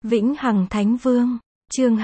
Vĩnh Hằng Thánh Vương, chương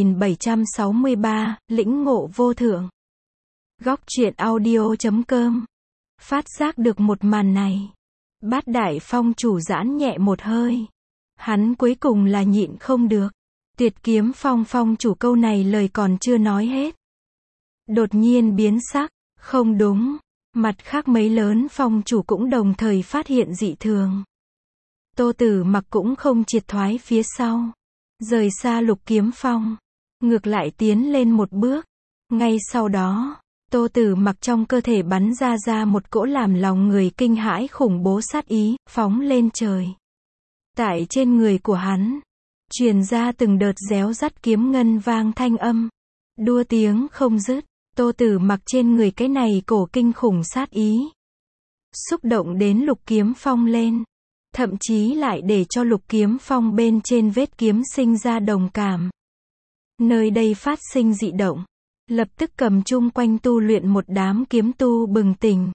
2763, lĩnh ngộ vô thượng. Góc truyện audio.com. Phát giác được một màn này, Bát Đại Phong chủ giãn nhẹ một hơi. Hắn cuối cùng là nhịn không được. Tuyệt Kiếm Phong phong chủ câu này lời còn chưa nói hết, đột nhiên biến sắc, không đúng. Mặt khác mấy lớn phong chủ cũng đồng thời phát hiện dị thường. Tô Tử Mặc cũng không triệt thoái phía sau, rời xa Lục Kiếm Phong, ngược lại tiến lên một bước. Ngay sau đó, Tô Tử Mặc trong cơ thể bắn ra một cỗ làm lòng người kinh hãi khủng bố sát ý, phóng lên trời. Tại trên người của hắn, truyền ra từng đợt réo rắt kiếm ngân vang thanh âm, đua tiếng không dứt. Tô Tử Mặc trên người cái này cổ kinh khủng sát ý, xúc động đến Lục Kiếm Phong lên, thậm chí lại để cho Lục Kiếm Phong bên trên vết kiếm sinh ra đồng cảm. Nơi đây phát sinh dị động, lập tức cầm chung quanh tu luyện một đám kiếm tu bừng tỉnh.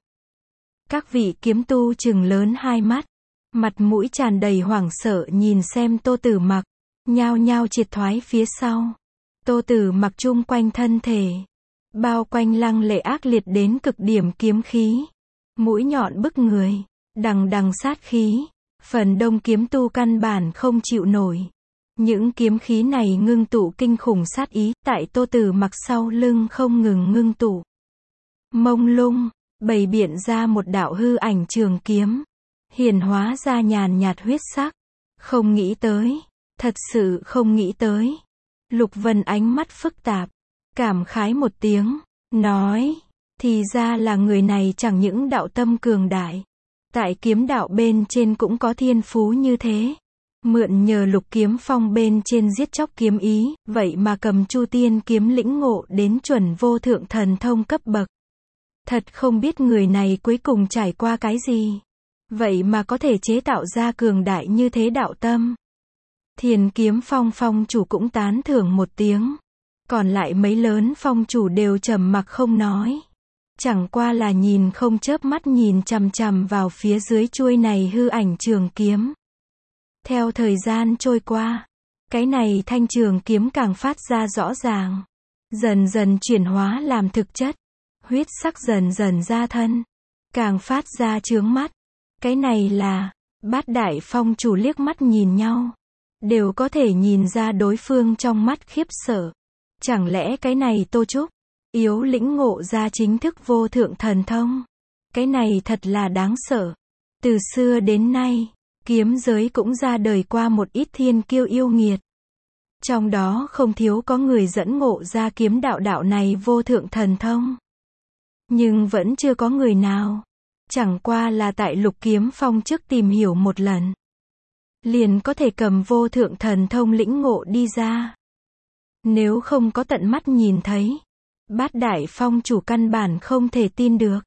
Các vị kiếm tu trừng lớn hai mắt, mặt mũi tràn đầy hoảng sợ nhìn xem Tô Tử Mặc, nhao nhao triệt thoái phía sau. Tô Tử Mặc chung quanh thân thể, bao quanh lăng lệ ác liệt đến cực điểm kiếm khí, mũi nhọn bức người, đằng đằng sát khí. Phần đông kiếm tu căn bản không chịu nổi. Những kiếm khí này ngưng tụ kinh khủng sát ý, tại Tô Tử Mặc sau lưng không ngừng ngưng tụ. Mông lung, bày biện ra một đạo hư ảnh trường kiếm, hiển hóa ra nhàn nhạt huyết sắc. Không nghĩ tới, thật sự không nghĩ tới. Lục Vân ánh mắt phức tạp, cảm khái một tiếng, nói, thì ra là người này chẳng những đạo tâm cường đại, tại kiếm đạo bên trên cũng có thiên phú như thế. Mượn nhờ Lục Kiếm Phong bên trên giết chóc kiếm ý, vậy mà cầm Chu Tiên kiếm lĩnh ngộ đến chuẩn vô thượng thần thông cấp bậc. Thật không biết người này cuối cùng trải qua cái gì, vậy mà có thể chế tạo ra cường đại như thế đạo tâm. Thiền Kiếm Phong phong chủ cũng tán thưởng một tiếng. Còn lại mấy lớn phong chủ đều trầm mặc không nói, chẳng qua là nhìn không chớp mắt nhìn chằm chằm vào phía dưới chuôi này hư ảnh trường kiếm. Theo thời gian trôi qua, cái này thanh trường kiếm càng phát ra rõ ràng, dần dần chuyển hóa làm thực chất, huyết sắc dần dần ra thân, càng phát ra chướng mắt. Cái này là, Bát Đại Phong chủ liếc mắt nhìn nhau, đều có thể nhìn ra đối phương trong mắt khiếp sợ. Chẳng lẽ cái này Tô Trúc yếu lĩnh ngộ ra chính thức vô thượng thần thông? Cái này thật là đáng sợ. Từ xưa đến nay, kiếm giới cũng ra đời qua một ít thiên kiêu yêu nghiệt. Trong đó không thiếu có người dẫn ngộ ra kiếm đạo này vô thượng thần thông. Nhưng vẫn chưa có người nào. Chẳng qua là tại Lục Kiếm Phong trước tìm hiểu một lần, liền có thể cầm vô thượng thần thông lĩnh ngộ đi ra. Nếu không có tận mắt nhìn thấy, Bát Đại Phong chủ căn bản không thể tin được.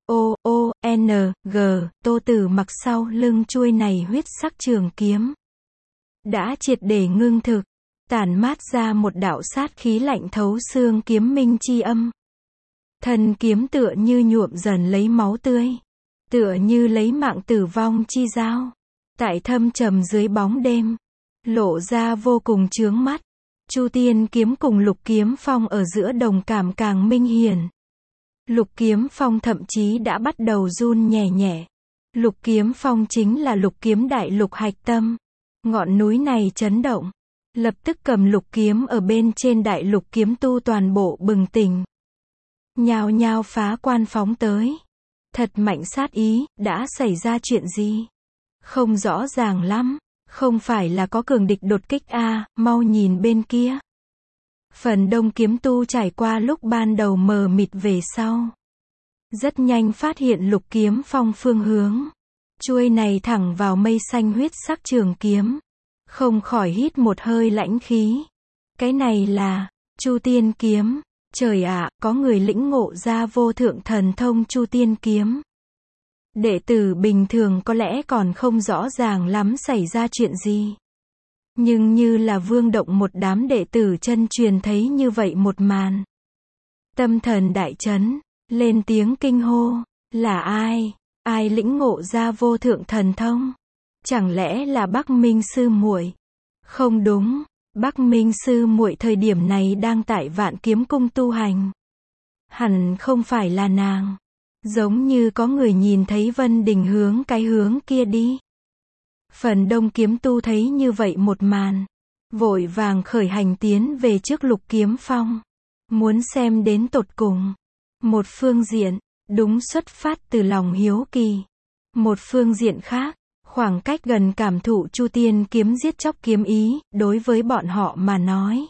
Tô Tử Mặc sau lưng chuôi này huyết sắc trường kiếm đã triệt để ngưng thực, tản mát ra một đạo sát khí lạnh thấu xương kiếm minh chi âm. Thân kiếm tựa như nhuộm dần lấy máu tươi, tựa như lấy mạng tử vong chi dao, tại thâm trầm dưới bóng đêm, lộ ra vô cùng chướng mắt. Chu Tiên kiếm cùng Lục Kiếm Phong ở giữa đồng cảm càng minh hiển. Lục Kiếm Phong thậm chí đã bắt đầu run nhẹ nhẹ. Lục Kiếm Phong chính là Lục Kiếm đại lục hạch tâm. Ngọn núi này chấn động, lập tức cầm lục kiếm ở bên trên đại lục kiếm tu toàn bộ bừng tỉnh, nhao nhao phá quan phóng tới. Thật mạnh sát ý, đã xảy ra chuyện gì? Không rõ ràng lắm. Không phải là có cường địch đột kích mau nhìn bên kia. Phần đông kiếm tu trải qua lúc ban đầu mờ mịt về sau, rất nhanh phát hiện Lục Kiếm Phong phương hướng. Chuôi này thẳng vào mây xanh huyết sắc trường kiếm, không khỏi hít một hơi lãnh khí. Cái này là Chu Tiên kiếm. Trời ạ, có người lĩnh ngộ ra vô thượng thần thông Chu Tiên kiếm. Đệ tử bình thường có lẽ còn không rõ ràng lắm xảy ra chuyện gì. Nhưng như là Vương Động một đám đệ tử chân truyền thấy như vậy một màn, tâm thần đại chấn, lên tiếng kinh hô, là ai? Ai lĩnh ngộ ra vô thượng thần thông? Chẳng lẽ là Bắc Minh sư muội? Không đúng, Bắc Minh sư muội thời điểm này đang tại Vạn Kiếm Cung tu hành. Hẳn không phải là nàng. Giống như có người nhìn thấy Vân Đình hướng cái hướng kia đi. Phần đông kiếm tu thấy như vậy một màn, vội vàng khởi hành tiến về trước Lục Kiếm Phong, muốn xem đến tột cùng. Một phương diện, đúng xuất phát từ lòng hiếu kỳ. Một phương diện khác, khoảng cách gần cảm thụ Chu Tiên kiếm giết chóc kiếm ý, đối với bọn họ mà nói,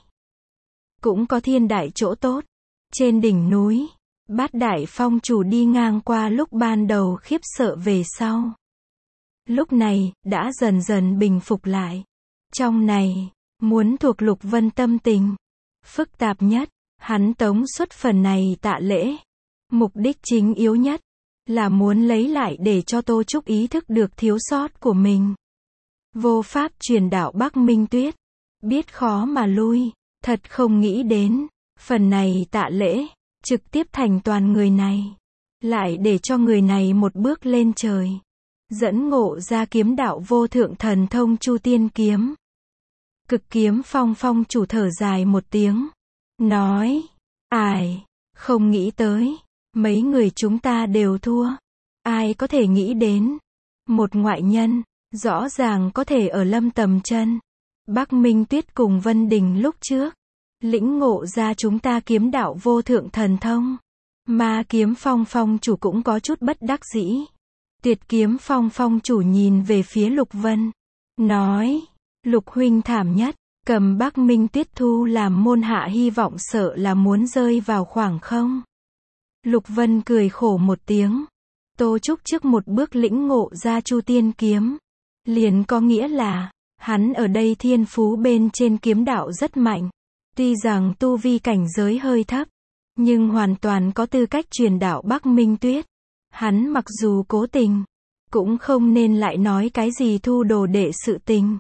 cũng có thiên đại chỗ tốt. Trên đỉnh núi, Bát Đại Phong chủ đi ngang qua lúc ban đầu khiếp sợ về sau. Lúc này, đã dần dần bình phục lại. Trong này, muốn thuộc Lục Vân tâm tình phức tạp nhất, hắn tống xuất phần này tạ lễ. Mục đích chính yếu nhất, là muốn lấy lại để cho Tô Trúc ý thức được thiếu sót của mình. Vô pháp truyền đạo Bắc Minh Tuyết, biết khó mà lui, thật không nghĩ đến, phần này tạ lễ, trực tiếp thành toàn người này. Lại để cho người này một bước lên trời, dẫn ngộ ra kiếm đạo vô thượng thần thông Chu Tiên kiếm. Cực Kiếm Phong phong chủ thở dài một tiếng, nói, ai, không nghĩ tới, mấy người chúng ta đều thua. Ai có thể nghĩ đến, một ngoại nhân, rõ ràng có thể ở Lâm Tầm Chân, Bắc Minh Tuyết cùng Vân Đình lúc trước, lĩnh ngộ ra chúng ta kiếm đạo vô thượng thần thông. Ma Kiếm Phong phong chủ cũng có chút bất đắc dĩ. Tuyệt Kiếm Phong phong chủ nhìn về phía Lục Vân, nói, Lục huynh thảm nhất, cầm Bắc Minh Tuyết thu làm môn hạ hy vọng sợ là muốn rơi vào khoảng không. Lục Vân cười khổ một tiếng. Tô Trúc trước một bước lĩnh ngộ ra Chu Tiên kiếm, liền có nghĩa là, hắn ở đây thiên phú bên trên kiếm đạo rất mạnh. Tuy rằng tu vi cảnh giới hơi thấp, nhưng hoàn toàn có tư cách truyền đạo Bắc Minh Tuyết. Hắn mặc dù cố tình, cũng không nên lại nói cái gì thu đồ đệ sự tình.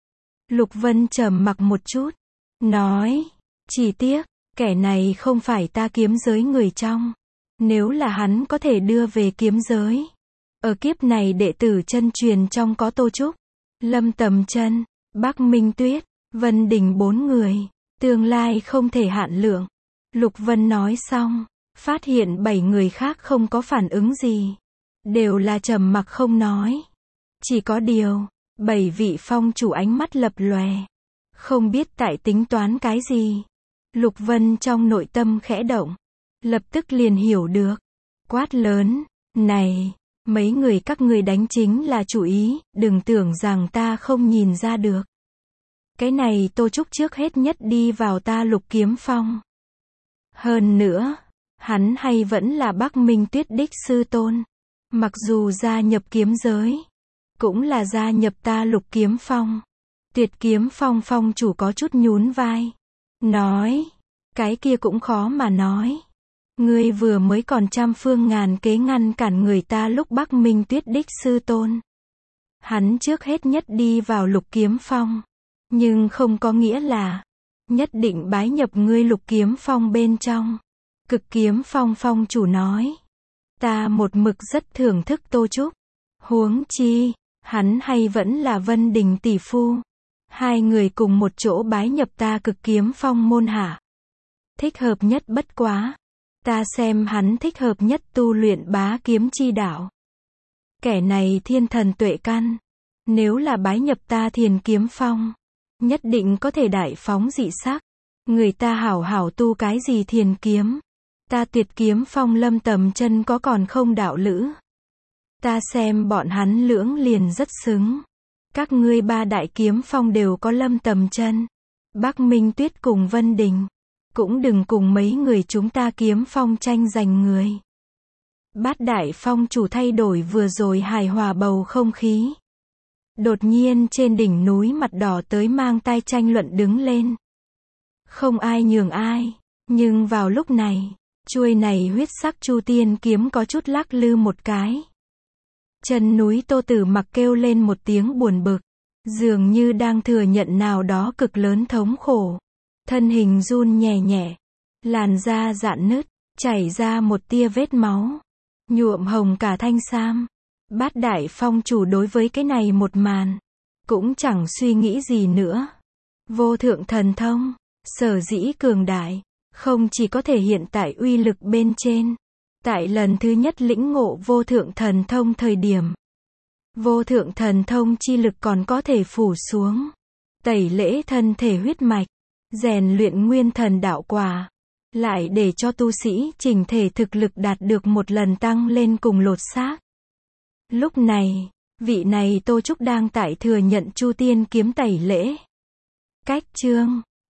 Lục Vân trầm mặc một chút, nói, chỉ tiếc, kẻ này không phải ta kiếm giới người trong. Nếu là hắn có thể đưa về kiếm giới, ở kiếp này đệ tử chân truyền trong có Tô Trúc, Lâm Tầm Chân, Bắc Minh Tuyết, Vân Đình 4 người, tương lai không thể hạn lượng. Lục Vân nói xong, phát hiện 7 người khác không có phản ứng gì, đều là trầm mặc không nói. Chỉ có điều, 7 vị phong chủ ánh mắt lập lòe, không biết tại tính toán cái gì. Lục Vân trong nội tâm khẽ động, lập tức liền hiểu được, quát lớn, này, mấy người các ngươi đánh chính là chủ ý, đừng tưởng rằng ta không nhìn ra được. Cái này Tô Trúc trước hết nhất đi vào ta Lục Kiếm Phong. Hơn nữa, hắn hay vẫn là Bắc Minh Tuyết đích sư tôn. Mặc dù gia nhập kiếm giới, cũng là gia nhập ta Lục Kiếm Phong. Tuyệt Kiếm Phong phong chủ có chút nhún vai, nói, cái kia cũng khó mà nói. Ngươi vừa mới còn trăm phương ngàn kế ngăn cản người ta lúc Bắc Minh Tuyết đích sư tôn. Hắn trước hết nhất đi vào Lục Kiếm Phong, nhưng không có nghĩa là nhất định bái nhập ngươi Lục Kiếm Phong bên trong. Cực Kiếm Phong phong chủ nói, ta một mực rất thưởng thức Tô Trúc. Huống chi, hắn hay vẫn là Vân Đình tỷ phu. Hai người cùng một chỗ bái nhập ta Cực Kiếm Phong môn hạ. Thích hợp nhất bất quá. Ta xem hắn thích hợp nhất tu luyện bá kiếm chi đạo. Kẻ này thiên thần tuệ căn. Nếu là bái nhập ta Thiền Kiếm Phong, nhất định có thể đại phóng dị sắc. Người ta hảo hảo tu cái gì thiền kiếm. Ta Tuyệt Kiếm Phong Lâm Tầm Chân có còn không đạo lữ. Ta xem bọn hắn lưỡng liền rất xứng. Các ngươi ba đại kiếm phong đều có Lâm Tầm Chân, Bắc Minh Tuyết cùng Vân Đình. Cũng đừng cùng mấy người chúng ta kiếm phong tranh giành người. Bát Đại Phong chủ thay đổi vừa rồi hài hòa bầu không khí. Đột nhiên trên đỉnh núi mặt đỏ tới mang tai tranh luận đứng lên. Không ai nhường ai, nhưng vào lúc này, chuôi này huyết sắc Chu Tiên kiếm có chút lắc lư một cái. Chân núi Tô Tử Mặc kêu lên một tiếng buồn bực, dường như đang thừa nhận nào đó cực lớn thống khổ. Thân hình run nhẹ nhẹ, làn da rạn nứt, chảy ra một tia vết máu, nhuộm hồng cả thanh sam. Bát Đại Phong chủ đối với cái này một màn, cũng chẳng suy nghĩ gì nữa, Vô thượng thần thông, sở dĩ cường đại, không chỉ có thể hiện tại uy lực bên trên. Tại lần thứ nhất lĩnh ngộ vô thượng thần thông thời điểm, vô thượng thần thông chi lực còn có thể phủ xuống, tẩy lễ thân thể huyết mạch, rèn luyện nguyên thần đạo quả, lại để cho tu sĩ chỉnh thể thực lực đạt được một lần tăng lên cùng lột xác. Lúc này, vị này Tô Trúc đang tại thừa nhận Chu Tiên kiếm tẩy lễ. Cách chương